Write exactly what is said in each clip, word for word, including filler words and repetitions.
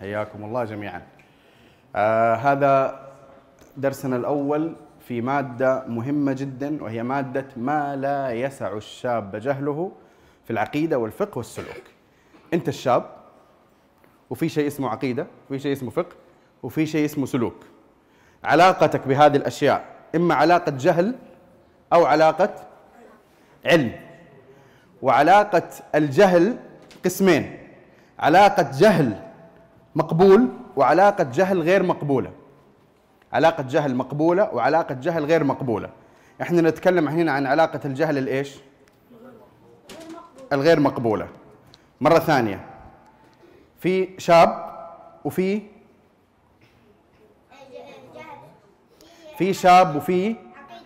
حياكم الله جميعا. آه هذا درسنا الأول في مادة مهمة جدا، وهي مادة ما لا يسع الشاب جهله في العقيدة والفقه والسلوك. أنت الشاب وفي شيء اسمه عقيدة، وفي شيء اسمه فقه، وفي شيء اسمه سلوك. علاقتك بهذه الأشياء إما علاقة جهل أو علاقة علم. وعلاقة الجهل قسمين: علاقة جهل مقبول وعلاقة جهل غير مقبولة. علاقة جهل مقبولة وعلاقة جهل غير مقبولة. احنا نتكلم هنا عن علاقة الجهل الايش؟ الغير مقبولة. مرة ثانية، في شاب وفي في شاب وفي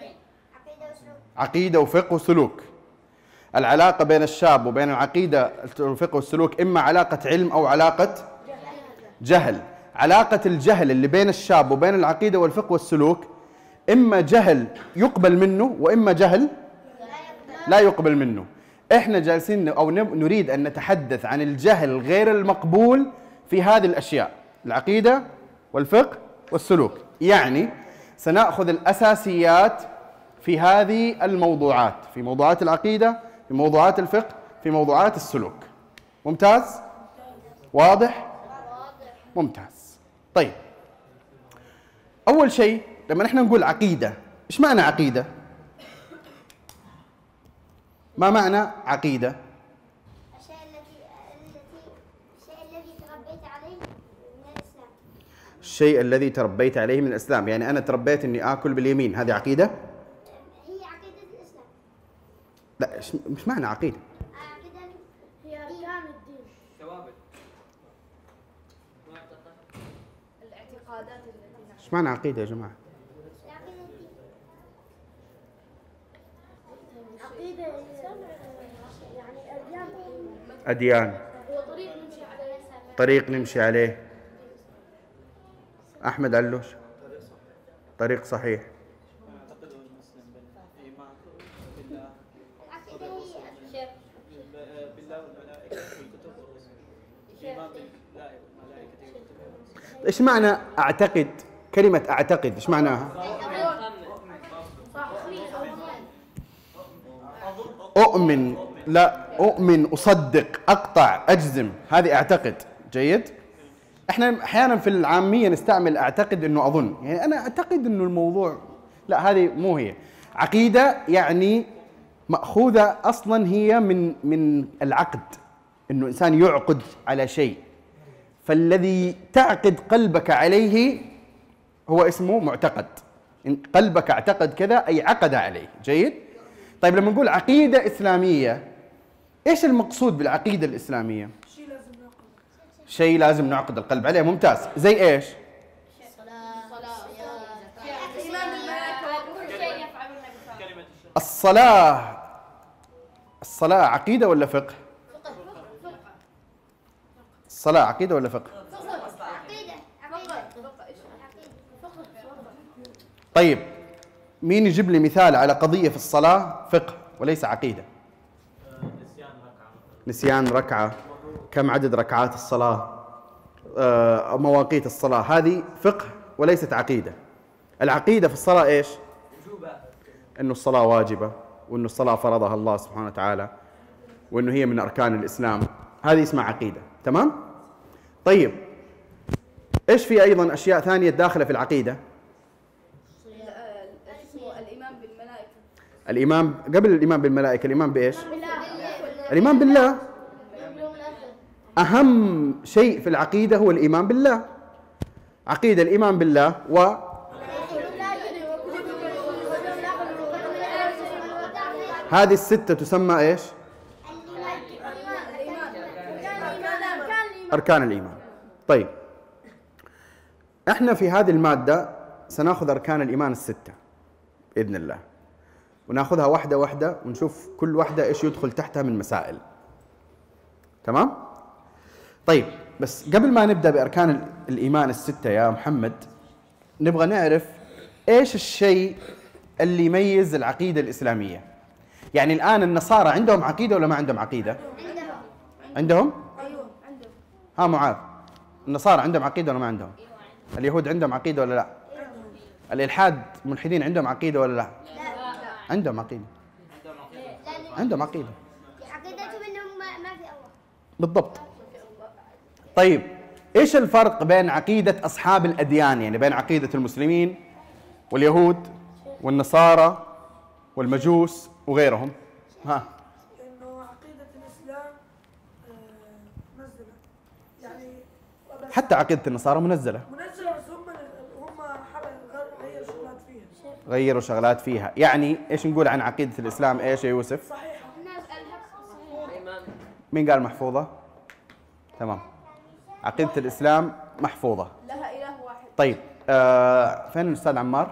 عقيدة وفقه وسلوك. العلاقة بين الشاب وبين العقيدة والفقه والسلوك إما علاقة علم أو علاقة جهل. علاقة الجهل اللي بين الشاب وبين العقيدة والفقه والسلوك إما جهل يقبل منه وإما جهل لا يقبل منه. إحنا جالسين أو نريد أن نتحدث عن الجهل غير المقبول في هذه الأشياء: العقيدة والفقه والسلوك. يعني سنأخذ الأساسيات في هذه الموضوعات، في موضوعات العقيدة، في موضوعات الفقه، في موضوعات السلوك. ممتاز؟ واضح؟ ممتاز. طيب، أول شيء لما نحن نقول عقيدة، إيش معنى عقيدة؟ ما معنى عقيدة؟ الشيء الذي الشيء الذي تربيت عليه من الإسلام. الشيء الذي تربيت عليه من الإسلام، يعني أنا تربيت إني آكل باليمين، هذه عقيدة؟ هي عقيدة الإسلام. لا، مش معنى عقيدة. عقيدة هي أركان الدين. ثوابت. الاعتقادات التي إيش معنى عقيدة يا جماعة؟ عقيدة الدين. عقيدة يعني أديان. أديان. هو طريق نمشي عليه. طريق نمشي عليه. أحمد علوش. طريق صحيح. يعتقده المسلم بالإيمان بالله. العقيدة هي بالله والملائكة والكتب والرسل. الإيمان بالله والملائكة والكتب والرسل. إيش معنى أعتقد؟ كلمة أعتقد إيش معناها؟ أؤمن، لا أؤمن، أصدق، أقطع، أجزم، هذه أعتقد. جيد؟ احنا احيانا في العاميه نستعمل اعتقد انه اظن، يعني انا اعتقد انه الموضوع، لا هذه مو هي. عقيده يعني ماخوذه اصلا هي من من العقد، انه انسان يعقد على شيء، فالذي تعقد قلبك عليه هو اسمه معتقد. إن قلبك اعتقد كذا اي عقد عليه. جيد؟ طيب لما نقول عقيده اسلاميه، ايش المقصود بالعقيده الاسلاميه؟ شيء لازم نعقد القلب عليه. ممتاز. زي ايش؟ الصلاة. الصلاة عقيدة ولا فقه؟ الصلاة عقيدة ولا فقه؟ طيب، مين يجيب لي مثال على قضية في الصلاة فقه وليس عقيدة؟ نسيان ركعة. نسيان ركعة. كم عدد ركعات الصلاة؟ آه، مواقيت الصلاة. هذه فقه وليست عقيدة. العقيدة في الصلاة ايش؟ انه الصلاة واجبة، وانه الصلاة فرضها الله سبحانه وتعالى، وانه هي من اركان الاسلام. هذه اسمها عقيدة. تمام؟ طيب، ايش في ايضا اشياء ثانية داخلة في العقيدة؟ الإيمان بالملائكة. الإيمان، قبل الإيمان بالملائكة، الإيمان بإيش؟ الإيمان بالله. أهم شيء في العقيدة هو الإيمان بالله. عقيدة الإيمان بالله و هذه الستة تسمى إيش؟ أركان الإيمان. طيب، إحنا في هذه المادة سنأخذ أركان الإيمان الستة بإذن الله، ونأخذها واحدة واحدة ونشوف كل واحدة إيش يدخل تحتها من مسائل. تمام؟ طيب، بس قبل ما نبدأ بأركان الإيمان الستة يا محمد، نبغى نعرف إيش الشيء اللي يميز العقيدة الإسلامية. يعني الآن النصارى عندهم عقيدة ولا ما عندهم عقيدة؟ عندهم. عندهم؟ ايوه عندهم. ها معاذ، النصارى عندهم عقيدة ولا ما عندهم؟ اليهود عندهم عقيدة ولا لا؟ الإلحاد ملحدين عندهم عقيدة ولا لا؟ عندهم عقيدة. عندهم عقيدة. عقيدتهم انهم ما ما في الله. بالضبط. طيب ايش الفرق بين عقيدة أصحاب الأديان، يعني بين عقيدة المسلمين واليهود والنصارى والمجوس وغيرهم؟ ها. انه عقيدة الاسلام آه، منزلة، يعني حتى عقيدة النصارى منزلة. منزلة بس هم هم حبوا غيروا شغلات فيها. غيروا شغلات فيها، يعني ايش نقول عن عقيدة الإسلام ايش يا يوسف؟ صحيحة. الناس الحق صحيح. مين قال محفوظة؟ تمام. عقيدة الإسلام محفوظة. لها إله واحد. طيب آه فين الأستاذ عمار؟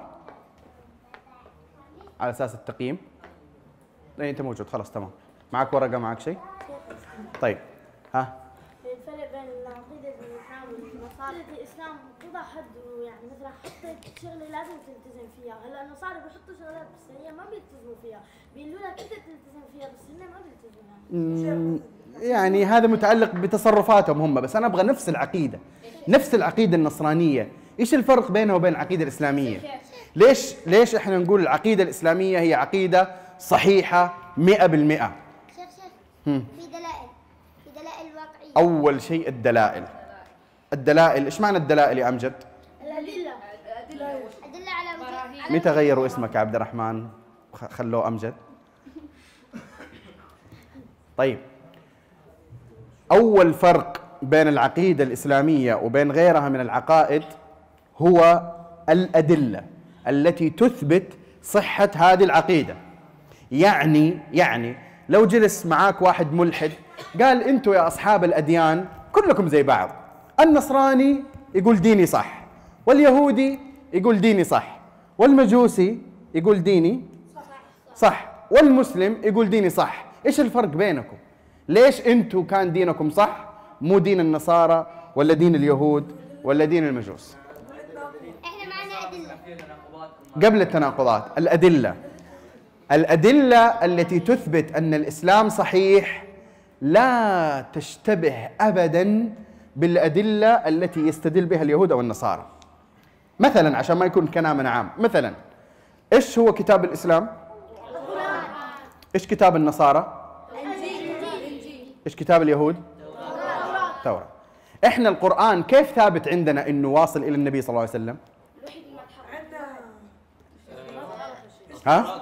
على أساس التقييم. اي انت موجود خلاص تمام. معك ورقة معك شيء؟ طيب ها. الفرق بين العقيدة الإسلام والنصارى الإسلام وضع حد، يعني مثلا حطيت شغلة لازم تلتزم فيها، هلا النصارى بيحطوا شغلات بس هي ما بيلتزموا فيها، بيقولوا لك أنت تلتزم فيها بس هن ما بيلتزموا يعني. مم، يعني هذا متعلق بتصرفاتهم هم، بس أنا أبغى نفس العقيدة، نفس العقيدة النصرانية، إيش الفرق بينها وبين العقيدة الإسلامية؟ ليش ليش إحنا نقول العقيدة الإسلامية هي عقيدة صحيحة مئة بالمئة؟ شيخ شيخ هم. في دلائل، في دلائل واقعية. أول شيء الدلائل. الدلائل، إيش معنى الدلائل يا أمجد؟ الأدلة. أدلة على وجود. متى غيروا اسمك يا عبد الرحمن؟ خ- خلوه أمجد. طيب أول فرق بين العقيدة الإسلامية وبين غيرها من العقائد هو الأدلة التي تثبت صحة هذه العقيدة. يعني يعني لو جلس معاك واحد ملحد قال أنتوا يا أصحاب الأديان كلكم زي بعض، النصراني يقول ديني صح، واليهودي يقول ديني صح، والمجوسي يقول ديني صح، والمسلم يقول ديني صح، إيش الفرق بينكم؟ ليش أنتوا كان دينكم صح مو دين النصارى ولا دين اليهود ولا دين المجوس؟ إحنا معنا أدلة. قبل التناقضات الأدلة الأدلة التي تثبت أن الإسلام صحيح لا تشتبه أبداً بالأدلة التي يستدل بها اليهود أو النصارى. مثلاً عشان ما يكون كلامنا عام، مثلاً إيش هو كتاب الإسلام؟ إيش كتاب النصارى؟ إيش كتاب اليهود؟ التوراة. إحنا القرآن كيف ثابت عندنا إنه واصل إلى النبي صلى الله عليه وسلم؟ عندنا ها؟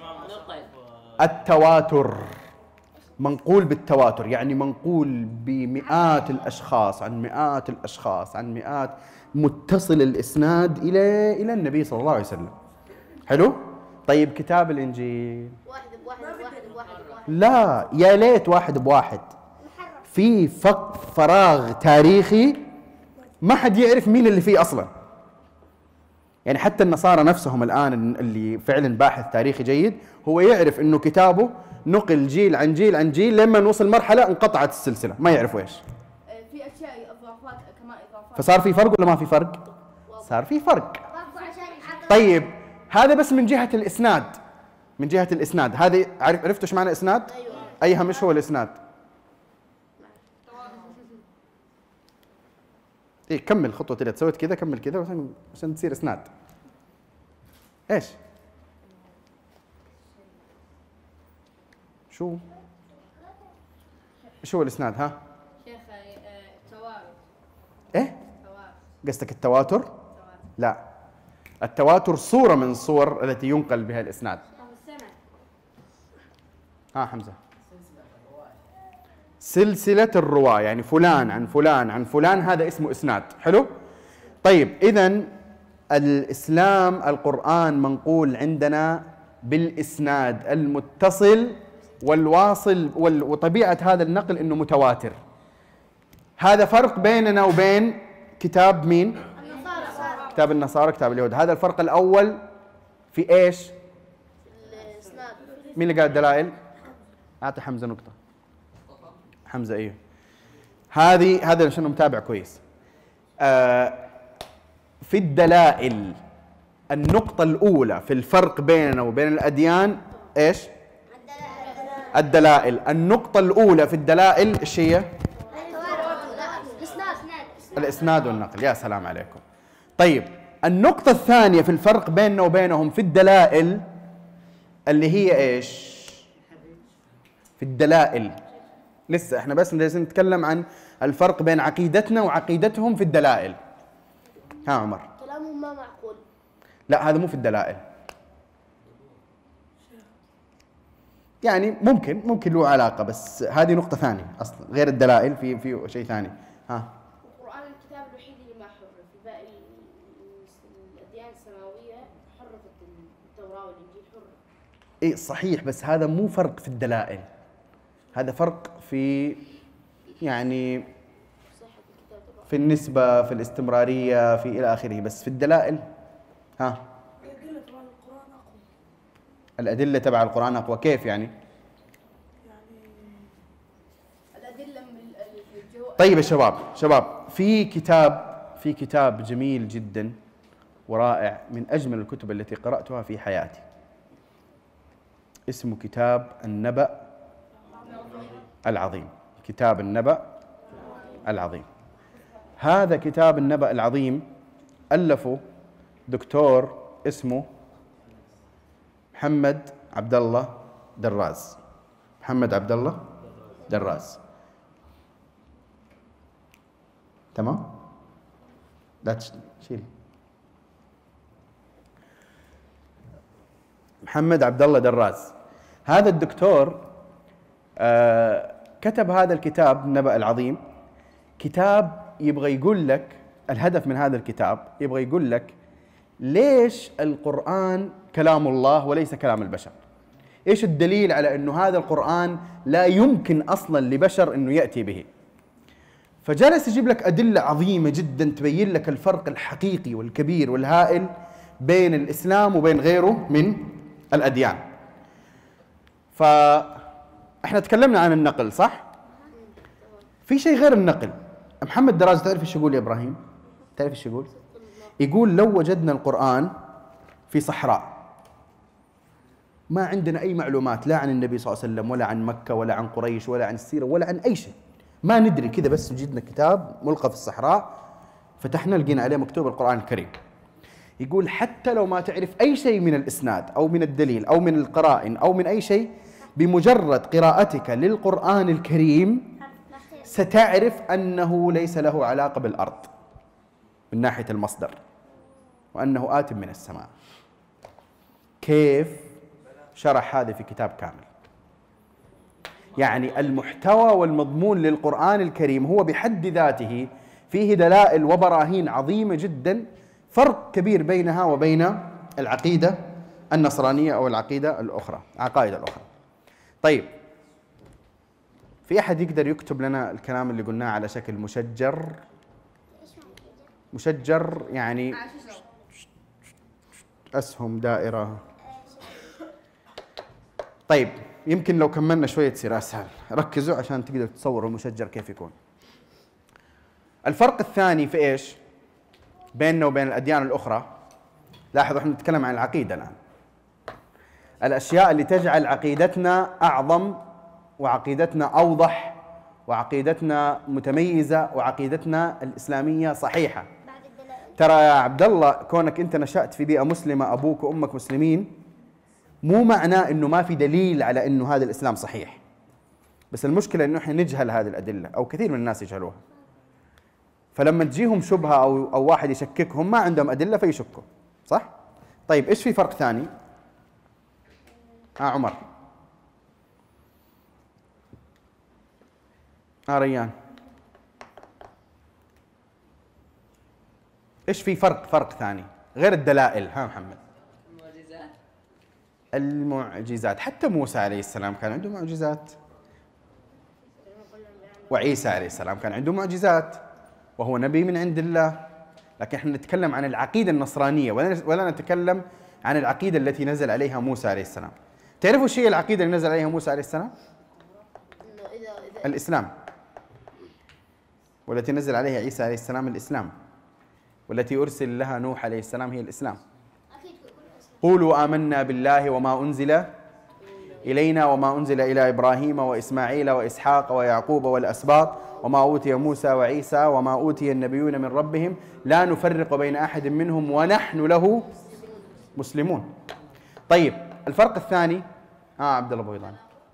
التواتر، منقول بالتواتر، يعني منقول بمئات الأشخاص عن مئات الأشخاص عن مئات، متصل الإسناد إلى إلى النبي صلى الله عليه وسلم. حلو؟ طيب كتاب الإنجيل واحد بواحد بواحد بواحد بواحد. لا، يا ليت واحد بواحد، في فق فراغ تاريخي ما حد يعرف مين اللي فيه أصلا. يعني حتى النصارى نفسهم الآن اللي فعلا باحث تاريخي جيد هو يعرف إنه كتابه نقل جيل عن جيل عن جيل لما نوصل مرحلة انقطعت السلسلة، ما يعرفوا إيش. في أشياء إضافات كمان إضافات. فصار في فرق ولا ما في فرق؟ صار في فرق. برضو عشان عقل. طيب هذا بس من جهة الإسناد، من جهة الإسناد، هذه عرف عرفتوا إيش معنى إسناد؟ أيها مش هو الإسناد؟ إيه كمل خطوة اللي سويت كذا، كمل كذا عشان عشان تصير إسناد. إيش؟ شو؟ إيش هو الإسناد ها؟ شيخ توارث. إيه؟ توارث. قصدك التواتر؟ لا، التواتر صورة من الصور التي ينقل بها الإسناد. ها حمزة. سلسلة الرواة، يعني فلان عن فلان عن فلان، هذا اسمه إسناد. حلو؟ طيب إذن الإسلام القرآن منقول عندنا بالإسناد المتصل والواصل، وطبيعة هذا النقل إنه متواتر. هذا فرق بيننا وبين كتاب مين؟ النصارى. كتاب النصارى، كتاب اليهود. هذا الفرق الأول في إيش؟ الإسناد. مين اللي قال الدلائل؟ أعطي حمزة نقطة. حمزة إيه. هذه هذا عشان متابع كويس. آه في الدلائل النقطة الأولى في الفرق بيننا وبين الأديان إيش؟ الدلائل. النقطة الأولى في الدلائل إيش هي؟ التواتر. لا الإسناد. الإسناد والنقل. يا سلام عليكم. طيب النقطة الثانية في الفرق بيننا وبينهم في الدلائل اللي هي إيش؟ في الدلائل لسه احنا بس لازم نتكلم عن الفرق بين عقيدتنا وعقيدتهم في الدلائل. ها عمر. كلامهم ما معقول. لا هذا مو في الدلائل. يعني ممكن ممكن له علاقة بس هذه نقطة ثانية أصلا غير الدلائل في في شيء ثاني. ها. القرآن الكتاب الوحيد اللي ما حرف، باقي الأديان السماوية حرفت، التوراة والإنجيل حرف. إيه صحيح بس هذا مو فرق في الدلائل. هذا فرق في يعني في النسبة في الاستمرارية في إلى آخره. بس في الدلائل ها الأدلة تبع القرآن أقوى. الأدلة تبع القرآن أقوى. كيف يعني؟ يعني الأدلة من الجو. طيب يا شباب شباب في كتاب في كتاب جميل جدا ورائع من أجمل الكتب التي قرأتها في حياتي، اسمه كتاب النبأ العظيم. كتاب النبأ العظيم. هذا كتاب النبأ العظيم ألفه دكتور اسمه محمد عبد الله دراز. محمد عبد الله دراز. تمام؟ لا تشيل. محمد عبد الله دراز. هذا الدكتور آه كتب هذا الكتاب النبأ العظيم. كتاب يبغى يقول لك الهدف من هذا الكتاب، يبغى يقول لك ليش القرآن كلام الله وليس كلام البشر. ايش الدليل على انه هذا القرآن لا يمكن اصلا لبشر انه يأتي به. فجلس يجيب لك أدلة عظيمة جدا تبين لك الفرق الحقيقي والكبير والهائل بين الإسلام وبين غيره من الأديان. فاحنا تكلمنا عن النقل صح؟ في شيء غير النقل. محمد دراز تعرف ايش يقول يا ابراهيم؟ تعرف ايش يقول؟ يقول لو وجدنا القرآن في صحراء ما عندنا أي معلومات لا عن النبي صلى الله عليه وسلم ولا عن مكة ولا عن قريش ولا عن السيرة ولا عن أي شيء، ما ندري كذا، بس وجدنا كتاب ملقى في الصحراء فتحنا لقينا عليه مكتوب القرآن الكريم. يقول حتى لو ما تعرف أي شيء من الإسناد أو من الدليل أو من القرائن أو من أي شيء، بمجرد قراءتك للقرآن الكريم ستعرف أنه ليس له علاقة بالأرض من ناحية المصدر، وأنه آت من السماء. كيف؟ شرح هذا في كتاب كامل. يعني المحتوى والمضمون للقرآن الكريم هو بحد ذاته فيه دلائل وبراهين عظيمة جدا، فرق كبير بينها وبين العقيدة النصرانية أو العقيدة الأخرى، عقائد الأخرى. طيب في أحد يقدر يكتب لنا الكلام اللي قلناه على شكل مشجر؟ مشجر يعني أسهم دائرة. طيب يمكن لو كملنا شوية تصير أسهل. ركزوا عشان تقدروا تصوروا المشجر كيف يكون. الفرق الثاني في إيش؟ بيننا وبين الأديان الأخرى. لاحظوا احنا نتكلم عن العقيدة الآن. الأشياء اللي تجعل عقيدتنا أعظم وعقيدتنا أوضح وعقيدتنا متميزة وعقيدتنا الإسلامية صحيحة. ترى يا عبد الله كونك أنت نشأت في بيئة مسلمة، أبوك وأمك مسلمين، مو معناه أنه ما في دليل على أنه هذا الإسلام صحيح. بس المشكلة أنه إحنا نجهل هذه الأدلة أو كثير من الناس يجهلوها. فلما تجيهم شبهة أو أو واحد يشككهم ما عندهم أدلة فيشكوا، صح؟ طيب إيش في فرق ثاني؟ ها آه عمر. ها آه ريان. إيش في فرق فرق ثاني غير الدلائل؟ ها محمد. المعجزات. المعجزات، حتى موسى عليه السلام كان عنده معجزات، وعيسى عليه السلام كان عنده معجزات وهو نبي من عند الله. لكن احنا نتكلم عن العقيدة النصرانية ولا ولا نتكلم عن العقيدة التي نزل عليها موسى عليه السلام. تعرفوا ايش هي العقيدة اللي نزل عليها موسى عليه السلام؟ الإسلام. والتي نزل عليها عيسى عليه السلام الإسلام. والتي أرسل لها نوح عليه السلام هي الإسلام. قولوا آمنا بالله وما أنزل إلينا وما أنزل إلى إبراهيم وإسماعيل وإسحاق ويعقوب والأسباط وما أوتي موسى وعيسى وما أوتي النبيون من ربهم لا نفرق بين أحد منهم ونحن له مسلمون. طيب الفرق الثاني آه عبد الله بويضان.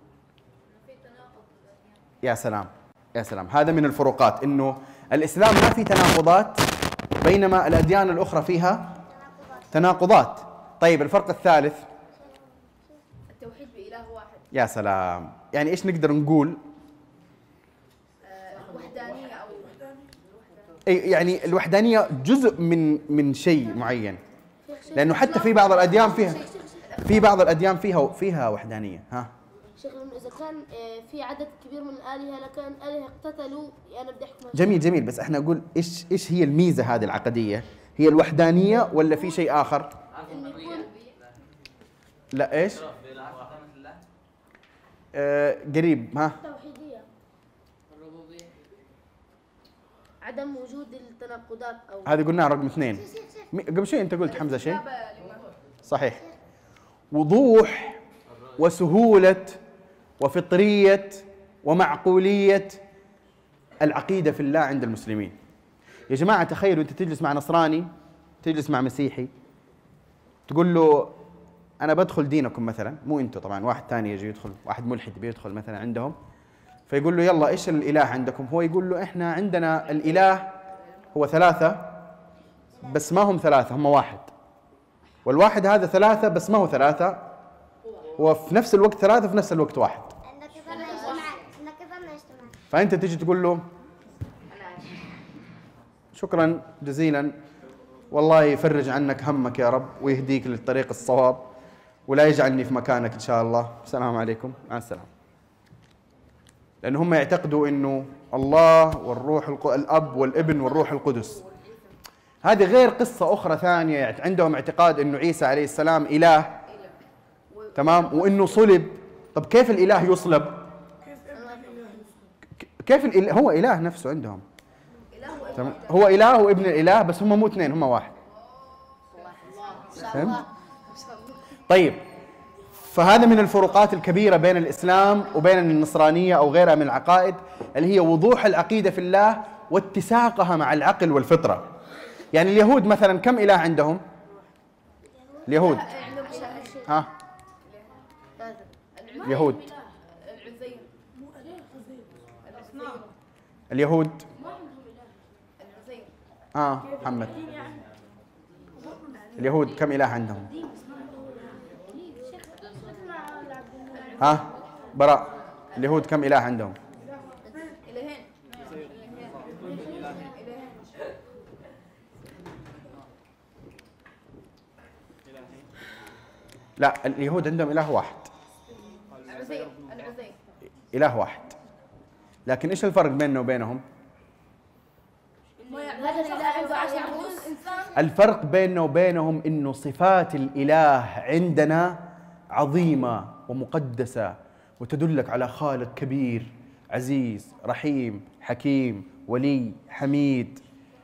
يا سلام يا سلام، هذا من الفروقات، إنه الإسلام ما في تناقضات بينما الأديان الأخرى فيها تناقضات. طيب الفرق الثالث التوحيد بإله واحد. يا سلام، يعني إيش نقدر نقول؟ آه، وحدانية أو أي يعني الوحدانية جزء من من شيء معين، لأنه حتى في بعض الأديان فيها في بعض الأديان فيها فيها وحدانية. ها شيخ إذا كان في عدد كبير من الآلهة لكن الآلهة اقتتلوا، أنا بدي أحكم. جميل جميل، بس احنا نقول ايش ايش هي الميزة هذه العقدية؟ هي الوحدانية ولا في شيء آخر؟ لا ايش؟ آه قريب. ها توحيدية، الربوبية، عدم وجود التناقضات أو هذه قلناها رقم اثنين. قبل شوي انت قلت حمزة شيء صحيح، وضوح وسهولة وفطرية ومعقولية العقيدة في الله عند المسلمين. يا جماعة تخيلوا أنت تجلس مع نصراني، تجلس مع مسيحي، تقول له أنا بدخل دينكم مثلا، مو أنتوا طبعا، واحد ثاني يجي يدخل، واحد ملحد بيدخل مثلا عندهم، فيقول له يلا إيش الإله عندكم؟ هو يقول له إحنا عندنا الإله هو ثلاثة بس ما هم ثلاثة، هم واحد، والواحد هذا ثلاثة بس ما هو ثلاثة، وفي نفس الوقت ثلاثة في نفس الوقت واحد. فأنت تجي تقول له شكرا جزيلا، والله يفرج عنك همك يا رب ويهديك للطريق الصواب ولا يجعلني في مكانك إن شاء الله، السلام عليكم مع السلامة. لأن هم يعتقدوا أنه الله والروح الق... الأب والابن والروح القدس. هذه غير قصة أخرى ثانية، عندهم اعتقاد أنه عيسى عليه السلام إله، تمام، وأنه صلب. طب كيف الإله يصلب؟ كيف الإله؟ هو إله نفسه عندهم، تمام، هو إله وابن الإله، بس هم مو اثنين، هم واحد. فهمت؟ طيب فهذا من الفروقات الكبيرة بين الإسلام وبين النصرانية أو غيرها من العقائد، اللي هي وضوح العقيدة في الله واتساقها مع العقل والفطرة. يعني اليهود مثلا كم إله عندهم؟ اليهود ها اليهود اليهود اه محمد، اليهود كم إله عندهم؟ ها براء، اليهود كم إله عندهم؟ لا اليهود عندهم إله واحد، إله واحد، لكن إيش الفرق بيننا وبينهم؟ الفرق بيننا وبينهم إنه صفات الإله عندنا عظيمة ومقدسة وتدلك على خالق كبير عزيز رحيم حكيم ولي حميد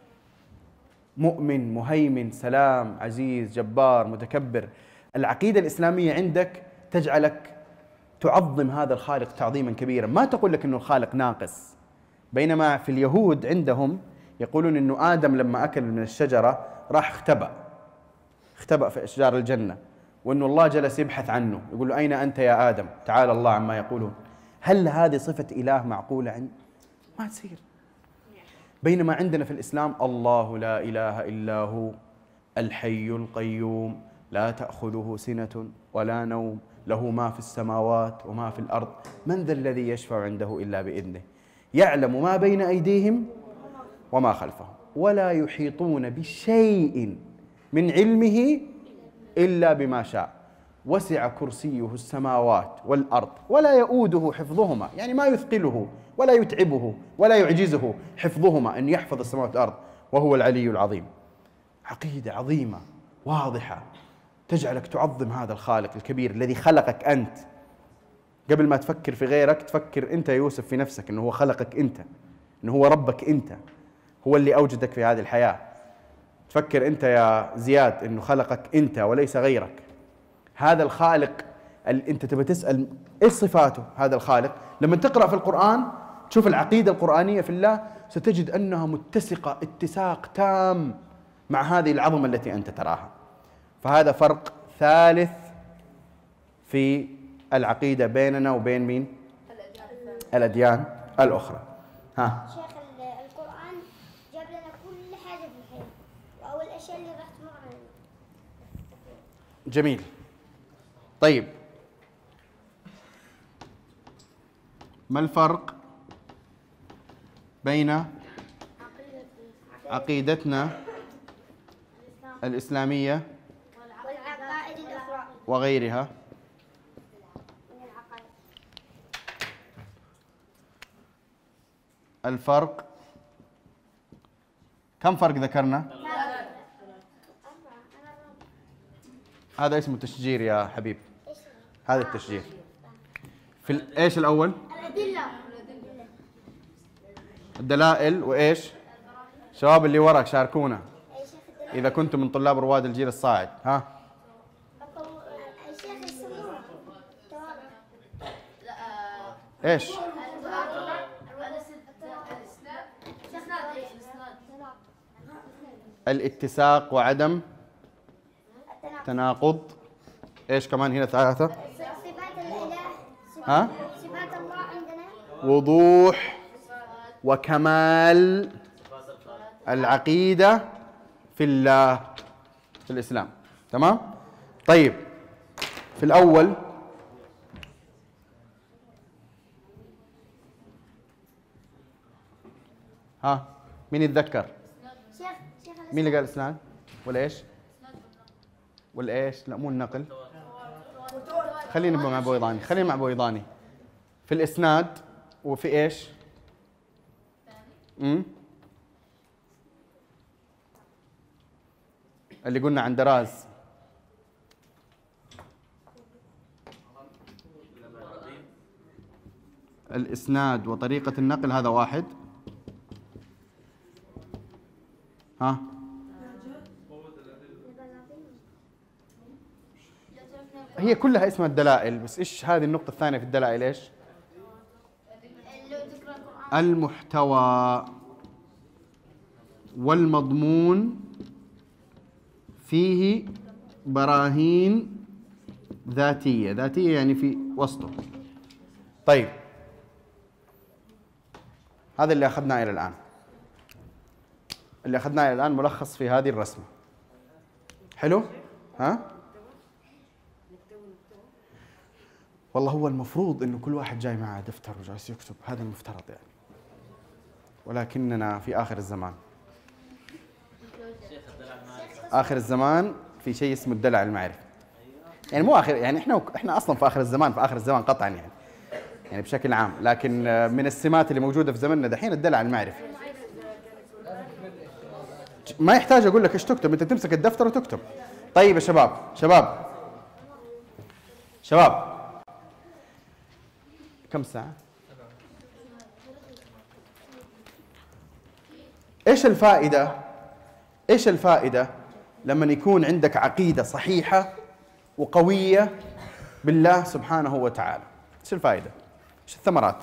مؤمن مهيمن سلام عزيز جبار متكبر. العقيدة الإسلامية عندك تجعلك تعظم هذا الخالق تعظيما كبيرا، ما تقول لك إنه الخالق ناقص. بينما في اليهود عندهم يقولون إنه آدم لما أكل من الشجرة راح اختبأ اختبأ في أشجار الجنة، وإنه الله جلس يبحث عنه يقول له أين أنت يا آدم؟ تعالى الله عما يقولون. هل هذه صفة إله معقولة عند؟ ما تصير. بينما عندنا في الإسلام الله لا إله إلا هو الحي القيوم لا تأخذه سنة ولا نوم له ما في السماوات وما في الأرض من ذا الذي يشفع عنده إلا بإذنه يعلم ما بين أيديهم وما خلفهم ولا يحيطون بشيء من علمه إلا بما شاء وسع كرسيه السماوات والأرض ولا يؤوده حفظهما، يعني ما يثقله ولا يتعبه ولا يعجزه حفظهما، أن يحفظ السماوات والأرض وهو العلي العظيم. عقيدة عظيمة واضحة تجعلك تعظم هذا الخالق الكبير الذي خلقك أنت. قبل ما تفكر في غيرك تفكر أنت يا يوسف في نفسك، أنه هو خلقك أنت، أنه هو ربك أنت، هو اللي أوجدك في هذه الحياة. تفكر أنت يا زياد أنه خلقك أنت وليس غيرك. هذا الخالق أنت تبى تسأل إيش صفاته هذا الخالق. لما تقرأ في القرآن تشوف العقيدة القرآنية في الله ستجد أنها متسقة اتساق تام مع هذه العظمة التي أنت تراها. فهذا فرق ثالث في العقيدة بيننا وبين مين؟ الأديان الأخرى. ها شيخ القرآن جاب لنا كل حاجة في الحياة أو الأشياء اللي راح تمر علينا. جميل. طيب ما الفرق بين عقيدتنا الإسلامية والعقائد الأخرى وغيرها؟ من العقائد. الفرق كم فرق ذكرنا؟ هذا اسمه تشجير يا حبيب. هذا التشجير. في ال- ايش الأول؟ الأدلة. الدلائل وايش؟ شباب اللي وراك شاركونا إذا كنتم من طلاب رواد الجيل الصاعد. ها الشيخ يسموه ايش؟ الاتساق وعدم تناقض. ايش كمان هنا ثلاثة؟ صفات الإله. ها؟ صفات الله عندنا. وضوح وكمال العقيدة في الله في الإسلام. تمام؟ طيب في الأول ها مين يتذكر؟ شيخ شيخ مين اللي قال إسناد؟ ولا إيش؟ ولا إيش؟ لا مو النقل. خلينا مع بويضاني، خلينا مع بويضاني. في الإسناد وفي إيش؟ امم اللي قلنا عن دراز. الإسناد وطريقة النقل هذا واحد. ها هي كلها اسمها الدلائل، بس ايش هذه النقطة الثانية في الدلائل ايش؟ المحتوى والمضمون فيه براهين ذاتية، ذاتية يعني في وسطه. طيب هذا اللي أخذناه إلى الآن، اللي أخذناه إلى الآن ملخص في هذه الرسمة. حلو؟ ها؟ والله هو المفروض إنه كل واحد جاي معه دفتر وجالس يكتب، هذا المفترض يعني، ولكننا في آخر الزمان. آخر الزمان في شيء اسمه الدلع المعرفي. يعني مو آخر، يعني إحنا إحنا أصلاً في آخر الزمان، في آخر الزمان قطعاً يعني. يعني بشكل عام، لكن من السمات اللي موجودة في زمننا دحين الدلع المعرفي. ما يحتاج أقول لك إيش تكتب، أنت تمسك الدفتر وتكتب. طيب يا شباب، شباب شباب كم ساعة؟ إيش الفائدة؟ إيش الفائدة لما يكون عندك عقيدة صحيحة وقوية بالله سبحانه وتعالى؟ إيش الفائدة؟ إيش الثمرات؟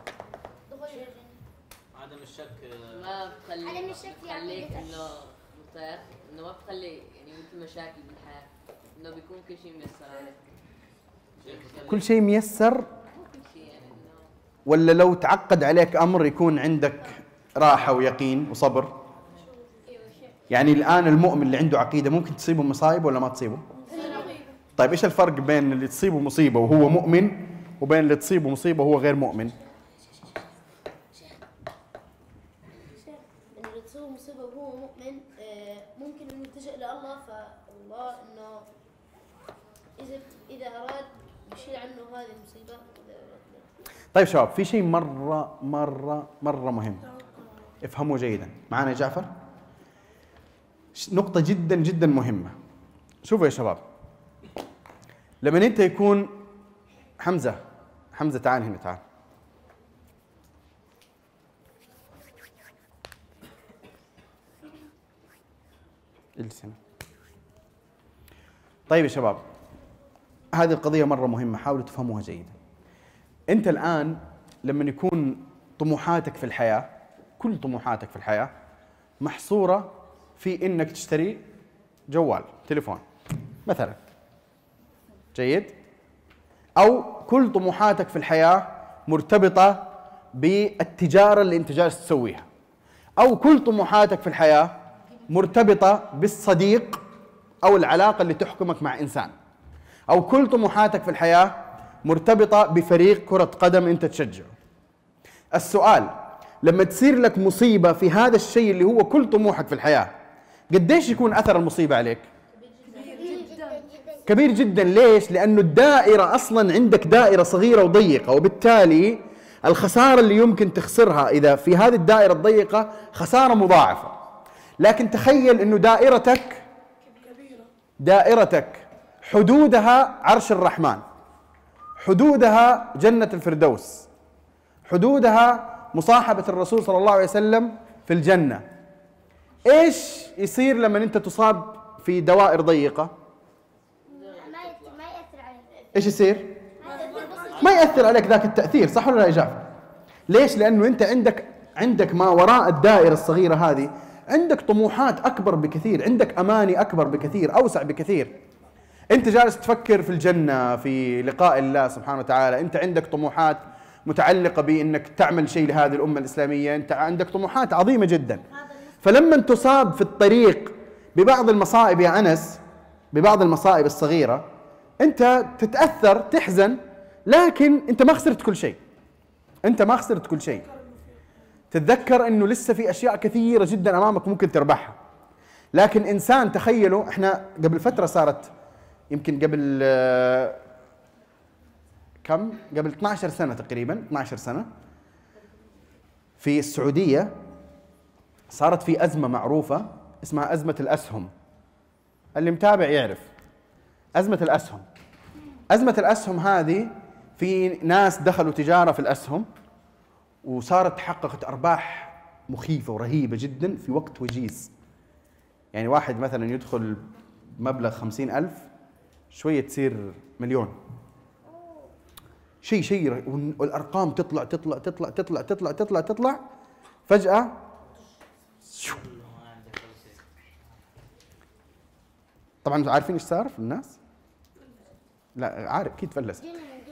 عدم الشك. ما بتخلي عدم الشك في بتخليك عقيدتك. انه مطير، انه ما بتخلي يعني مثل مشاكل بالحياه، انه بيكون كل شيء ميسر عليك. كل شيء ميسر، كل شيء يعني انه ولا لو تعقد عليك أمر يكون عندك راحة ويقين وصبر؟ يعني الآن المؤمن اللي عنده عقيدة ممكن تصيبه مصايب ولا ما تصيبه؟ طيب إيش الفرق بين اللي تصيبه مصيبة وهو مؤمن وبين اللي تصيبه مصيبة وهو غير مؤمن؟ اللي تصيبه مصيبه وهو مؤمن آه، ممكن انه يلتجئ لله، فالله انه اذا اذا اراد يشيل عنه هذه المصيبه. طيب شباب، في شيء مرة مرة مرة مهم افهموا جيدا معنا يا جعفر. ش- نقطة جدا جدا مهمة. شوفوا يا شباب، لما انت يكون حمزة حمزة تعال هنا، تعال. اجلس هنا. طيب يا شباب، هذه القضية مرة مهمة، حاولوا تفهموها جيدا. انت الآن لما يكون طموحاتك في الحياة، كل طموحاتك في الحياة محصورة في إنك تشتري جوال، تليفون مثلا، جيد؟ أو كل طموحاتك في الحياة مرتبطة بالتجارة اللي أنت جالس تسويها، أو كل طموحاتك في الحياة مرتبطة بالصديق أو العلاقة اللي تحكمك مع إنسان، أو كل طموحاتك في الحياة مرتبطة بفريق كرة قدم أنت تشجعه. السؤال، لما تصير لك مصيبة في هذا الشيء اللي هو كل طموحك في الحياة، قديش يكون أثر المصيبة عليك؟ كبير جدا. ليش؟ لأنه الدائرة أصلا عندك دائرة صغيرة وضيقة، وبالتالي الخسارة اللي يمكن تخسرها إذا في هذه الدائرة الضيقة خسارة مضاعفة. لكن تخيل أنه دائرتك دائرتك حدودها عرش الرحمن، حدودها جنة الفردوس، حدودها مصاحبة الرسول صلى الله عليه وسلم في الجنة. إيش يصير لما أنت تصاب في دوائر ضيقة؟ ما يأثر عليك. إيش يصير؟ ما يأثر عليك ذاك التأثير، صح ولا لا يا جعفر؟ ليش؟ لأنه أنت عندك عندك ما وراء الدائرة الصغيرة هذه، عندك طموحات أكبر بكثير، عندك أماني أكبر بكثير، أوسع بكثير. أنت جالس تفكر في الجنة، في لقاء الله سبحانه وتعالى، أنت عندك طموحات متعلقة بأنك تعمل شيء لهذه الأمة الإسلامية، أنت عندك طموحات عظيمة جدا. فلما تصاب في الطريق ببعض المصائب يا أنس، ببعض المصائب الصغيرة، أنت تتأثر، تحزن، لكن أنت ما خسرت كل شيء، أنت ما خسرت كل شيء. تتذكر أنه لسه في أشياء كثيرة جدا أمامك ممكن تربحها. لكن إنسان، تخيلوا إحنا قبل فترة صارت، يمكن قبل آه كم؟ قبل اثنعش سنة تقريبا، اثنعش سنة، في السعودية صارت في أزمة معروفة اسمها أزمة الأسهم. اللي متابع يعرف أزمة الأسهم. أزمة الأسهم هذه في ناس دخلوا تجارة في الأسهم، وصارت حققت أرباح مخيفة ورهيبة جدا في وقت وجيز. يعني واحد مثلا يدخل مبلغ خمسين ألف، شوية تصير مليون. شيء شيء والأرقام تطلع تطلع تطلع تطلع تطلع تطلع تطلع فجأة طبعا عارفين ايش صار في الناس؟ لا عارف، اكيد فلس.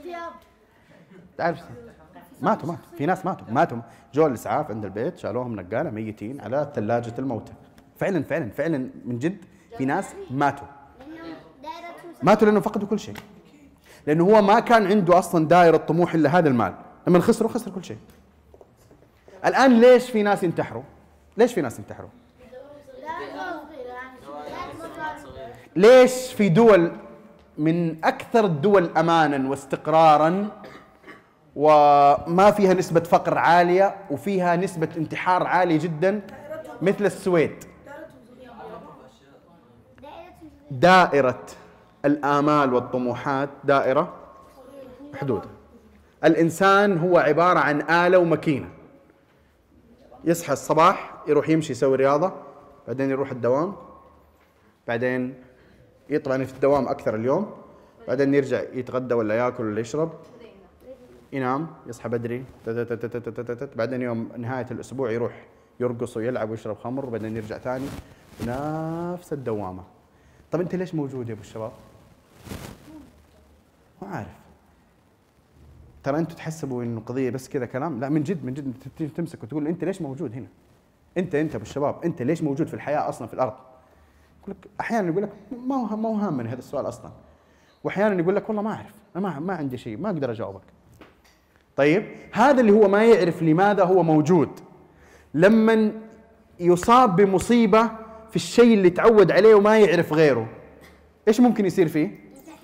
تعرف ماتوا ماتوا في ناس ماتوا ماتوا جو الاسعاف عند البيت، شالوهم نقاله ميتين على ثلاجة الموتى. فعلا فعلا فعلا من جد في ناس ماتوا ماتوا لانه فقدوا كل شيء، لانه هو ما كان عنده اصلا دائرة طموح الا هذا المال. لما خسروا خسر كل شيء. الان ليش في ناس ينتحروا؟ ليش في ناس ينتحروا؟ ليش في دول من أكثر الدول أماناً واستقراراً وما فيها نسبة فقر عالية وفيها نسبة انتحار عالية جداً مثل السويد؟ دائرة الآمال والطموحات دائرة محدودة. الإنسان هو عبارة عن آلة وماكينة، يصحى الصباح يروح يمشي يسوي رياضة، بعدين يروح الدوام، بعدين يطلع في الدوام أكثر اليوم، بعدين يرجع يتغدى ولا ياكل ولا يشرب، ينام، يصحى بدري، بعدين يوم نهاية الأسبوع يروح يرقص ويلعب ويشرب خمر، وبعدين يرجع ثاني نفس الدوامة. طب أنت ليش موجود يا أبو الشباب؟ ما عارف. ترى أنتوا تحسبوا إنه قضية بس كذا كلام، لا من جد من جد تمسك وتقول أنت ليش موجود هنا؟ أنت أنت أبو الشباب، أنت ليش موجود في الحياة أصلا في الأرض؟ يقول لك أحيانا يقول لك ما هو ما هو هامني هذا السؤال أصلا، وأحيانا يقول لك والله ما أعرف، أنا ما ما عندي شيء ما أقدر أجاوبك. طيب هذا اللي هو ما يعرف لماذا هو موجود، لما يصاب بمصيبة في الشيء اللي تعود عليه وما يعرف غيره، إيش ممكن يصير فيه؟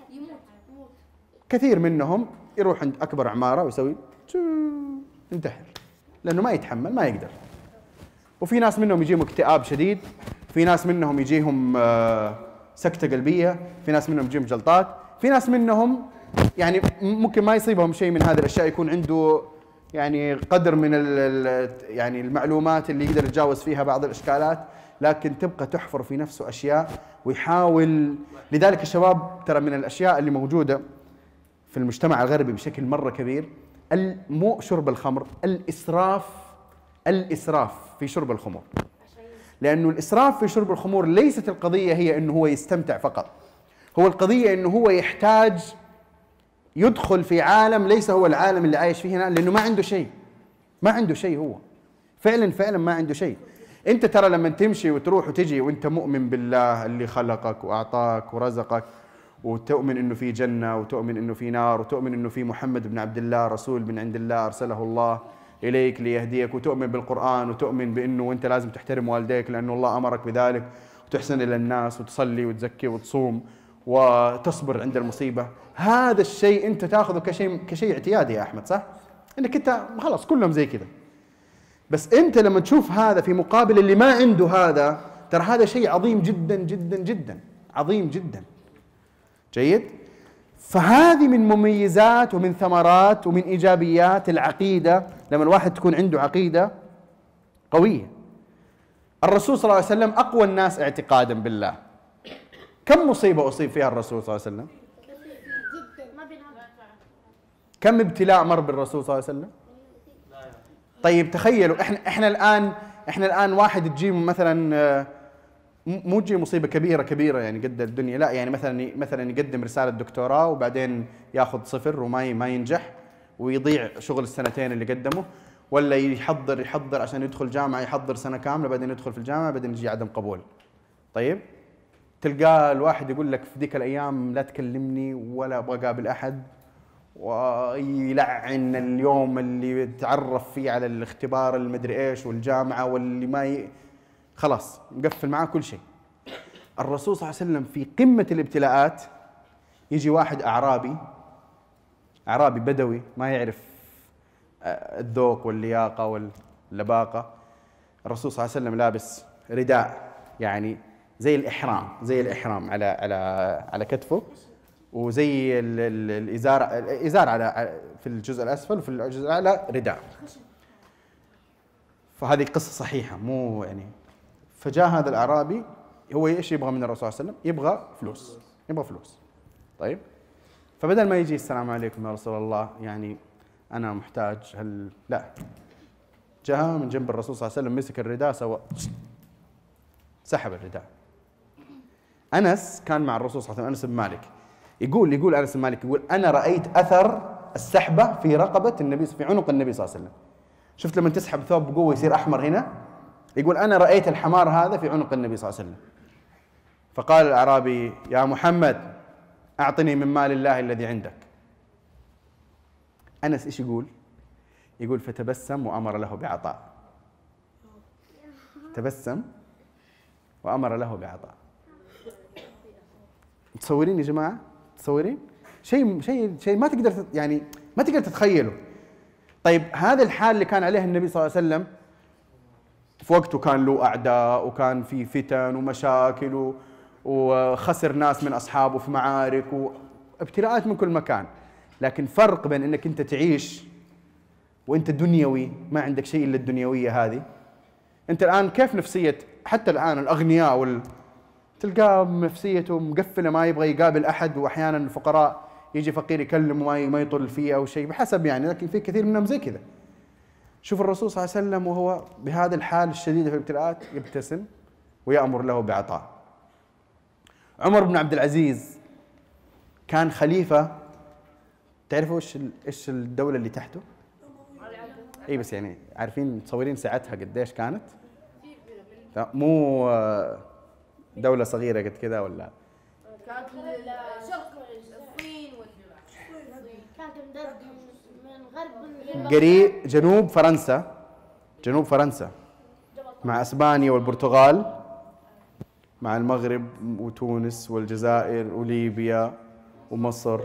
كثير منهم يروح عند أكبر عمارة ويسوي ينتحر، لأنه ما يتحمل ما يقدر. وفي ناس منهم يجيهم اكتئاب شديد، في ناس منهم يجيهم سكتة قلبية، في ناس منهم يجيهم جلطات، في ناس منهم يعني ممكن ما يصيبهم شيء من هذه الأشياء، يكون عنده يعني قدر من يعني المعلومات اللي يقدر يتجاوز فيها بعض الإشكالات، لكن تبقى تحفر في نفسه أشياء ويحاول. لذلك الشباب ترى من الأشياء اللي موجودة في المجتمع الغربي بشكل مرة كبير مو شرب الخمر، الإسراف، الإسراف في شرب الخمور. لأنه الإسراف في شرب الخمور ليست القضية هي أنه هو يستمتع فقط، هو القضية أنه هو يحتاج يدخل في عالم ليس هو العالم اللي عايش فيه هنا، لأنه ما عنده شيء، ما عنده شيء، هو فعلا فعلا ما عنده شيء. أنت ترى لما تمشي وتروح وتجي وأنت مؤمن بالله اللي خلقك وأعطاك ورزقك، وتؤمن أنه في جنة، وتؤمن أنه في نار، وتؤمن أنه في محمد بن عبد الله رسول من عند الله أرسله الله إليك ليهديك، وتؤمن بالقرآن، وتؤمن بأنه أنت لازم تحترم والديك لأنه الله أمرك بذلك، وتحسن إلى الناس، وتصلي وتزكي وتصوم وتصبر عند المصيبة. هذا الشيء أنت تأخذه كشيء كشيء اعتيادي يا أحمد، صح؟ إنك أنت خلاص كلهم زي كذا. بس أنت لما تشوف هذا في مقابل اللي ما عنده هذا، ترى هذا شيء عظيم جدا جدا جدا، عظيم جدا. جيد؟ فهذه من مميزات ومن ثمرات ومن إيجابيات العقيدة، لما الواحد تكون عنده عقيدة قوية. الرسول صلى الله عليه وسلم أقوى الناس اعتقادا بالله. كم مصيبة أصيب فيها الرسول صلى الله عليه وسلم؟ كم ابتلاء مر بالرسول صلى الله عليه وسلم؟ طيب تخيلوا احنا احنا الآن احنا الآن واحد تجي مثلا، مو تجي مصيبة كبيرة كبيرة يعني قد الدنيا، لا يعني مثلا مثلا يقدم رسالة دكتوراه وبعدين ياخذ صفر وما ما ينجح ويضيع شغل السنتين اللي قدمه، ولا يحضر يحضر عشان يدخل جامعة، يحضر سنة كاملة بعدين يدخل في الجامعة بعدين يجي عدم قبول. طيب تلقى الواحد يقول لك في ذيك الأيام لا تكلمني ولا أبغى أقابل أحد، ويلعن اليوم اللي تعرف فيه على الاختبار المدري إيش والجامعة واللي ما ي... خلاص مقفل معاه كل شيء. الرسول صلى الله عليه وسلم في قمة الابتلاءات يجي واحد أعرابي أعرابي بدوي ما يعرف الذوق واللياقة واللباقة. الرسول صلى الله عليه وسلم لابس رداء يعني زي الإحرام، زي الإحرام على على على كتفه، وزي ال ال الإزار الإزار على في الجزء الأسفل، وفي الجزء الأعلى رداء. فهذه قصة صحيحة مو يعني. فجاء هذا الأعرابي، هو ايش يبغى من الرسول صلى الله عليه وسلم؟ يبغى فلوس، يبغى فلوس. طيب فبدل ما يجي السلام عليكم يا رسول الله يعني أنا محتاج، هل لا، جاء من جنب الرسول صلى الله عليه وسلم مسك الرداء سوى سحب الرداء. أنس كان مع الرسول صلى الله عليه وسلم، أنس بن مالك يقول يقول أنس بن مالك يقول أنا رأيت أثر السحبة في رقبة النبي في عنق النبي صلى الله عليه وسلم. شفت لما تسحب ثوب بقوة يصير أحمر هنا؟ يقول أنا رأيت الحمار هذا في عنق النبي صلى الله عليه وسلم. فقال الأعرابي يا محمد أعطني من مال الله الذي عندك. أنس إيش يقول؟ يقول فتبسم وأمر له بعطاء. تبسم وأمر له بعطاء. تصورين يا جماعة؟ تصورين؟ شيء شيء شيء ما تقدر يعني ما تقدر تتخيله. طيب هذا الحال اللي كان عليه النبي صلى الله عليه وسلم في وقته، كان له أعداء وكان في فتن ومشاكل وخسر ناس من أصحابه في معارك وابتلاءات من كل مكان. لكن فرق بين أنك أنت تعيش وأنت دنيوي ما عندك شيء إلا الدنيوية هذه. أنت الآن كيف نفسية حتى الآن الأغنياء وال تلقاه نفسيته مقفلة ما يبغى يقابل أحد، وأحيانا الفقراء يجي فقير يكلمه ما ما يطل فيه أو شيء بحسب يعني، لكن في كثير منهم زي كذا. شوف الرسول صلى الله عليه وسلم وهو بهذا الحال الشديدة في الابتلاءات يبتسم ويأمر له بعطاء. عمر بن عبد العزيز كان خليفة، تعرفوا ايش ايش الدولة اللي تحته؟ اي بس يعني عارفين متصورين ساعتها قديش كانت؟ مو دولة صغيرة قد كذا ولا؟ كانت الشرق الصين كانت امتداد من غرب قريب جنوب فرنسا، جنوب فرنسا مع اسبانيا والبرتغال مع المغرب وتونس والجزائر وليبيا ومصر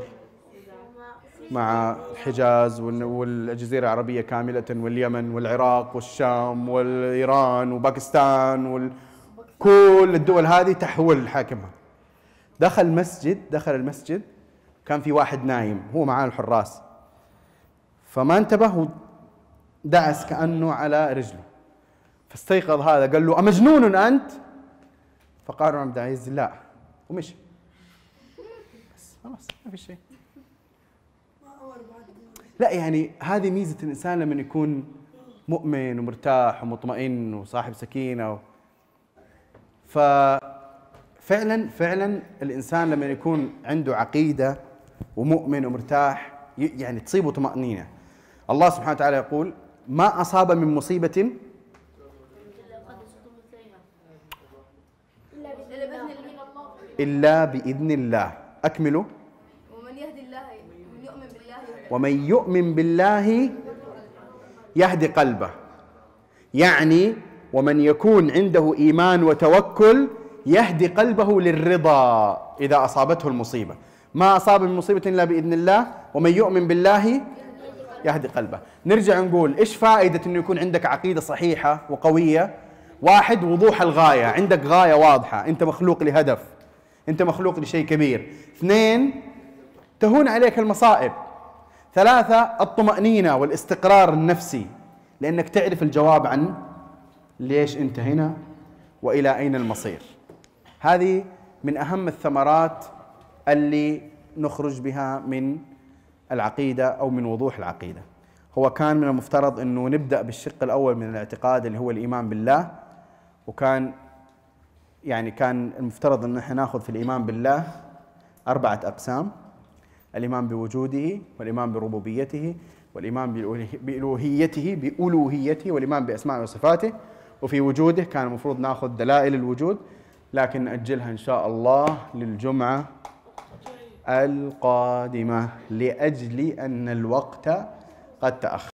مع الحجاز والجزيرة العربية كاملة واليمن والعراق والشام والإيران وباكستان وال كل الدول هذه تحول حاكمها. دخل مسجد دخل المسجد كان في واحد نايم هو معاه الحراس، فما انتبه ودعس كأنه على رجله، فاستيقظ هذا قال له أمجنون أنت؟ فقال عمر بن عبد العزيز لا ومشي. بس خلاص ما في شيء. لا يعني هذه ميزة الإنسان لما يكون مؤمن ومرتاح ومطمئن وصاحب سكينة و... ففعلا فعلا الإنسان لما يكون عنده عقيدة ومؤمن ومرتاح يعني تصيبه طمأنينة. الله سبحانه وتعالى يقول ما أصاب من مصيبة إلا بإذن الله. أكملوا. ومن يهدي الله ومن يؤمن بالله ومن يؤمن بالله يهدي قلبه، يعني ومن يكون عنده إيمان وتوكل يهدي قلبه للرضا إذا أصابته المصيبة. ما أصاب من مصيبة إلا بإذن الله ومن يؤمن بالله يهدي قلبه. نرجع نقول إيش فائدة إنه يكون عندك عقيدة صحيحة وقوية؟ واحد، وضوح الغاية، عندك غاية واضحة، أنت مخلوق لهدف، أنت مخلوق لشيء كبير. اثنين، تهون عليك المصائب. ثلاثة، الطمأنينة والاستقرار النفسي، لأنك تعرف الجواب عن ليش أنت هنا وإلى أين المصير. هذه من أهم الثمرات اللي نخرج بها من العقيدة أو من وضوح العقيدة. هو كان من المفترض أنه نبدأ بالشق الأول من الاعتقاد اللي هو الإيمان بالله، وكان يعني كان المفترض أن احنا ناخذ في الإيمان بالله أربعة أقسام: الإيمان بوجوده، والإيمان بربوبيته، والإيمان بألوهيته بألوهيته والإيمان بأسمائه وصفاته. وفي وجوده كان المفروض ناخذ دلائل الوجود، لكن نأجلها إن شاء الله للجمعة القادمة لأجل أن الوقت قد تأخر.